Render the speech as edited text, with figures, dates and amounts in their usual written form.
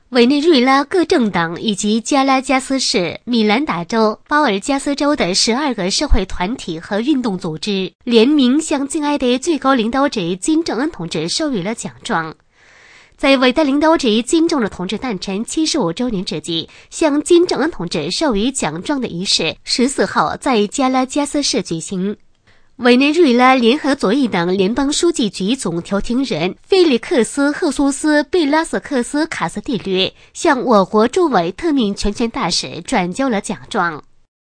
委内瑞拉各政党以及加拉加斯市、米兰达州、巴尔加斯州的12个社会团体和运动组织联名向敬爱的最高领导者金正恩同志授予了奖状。在伟大领导者金正日同志诞辰75周年之际，向金正恩同志授予奖状的仪式14号在加拉加斯市举行。委内瑞拉联合左翼党联邦书记局总调停人菲利克斯·赫苏斯·贝拉斯克斯·卡斯蒂略向我国驻委特命全权大使转交了奖状。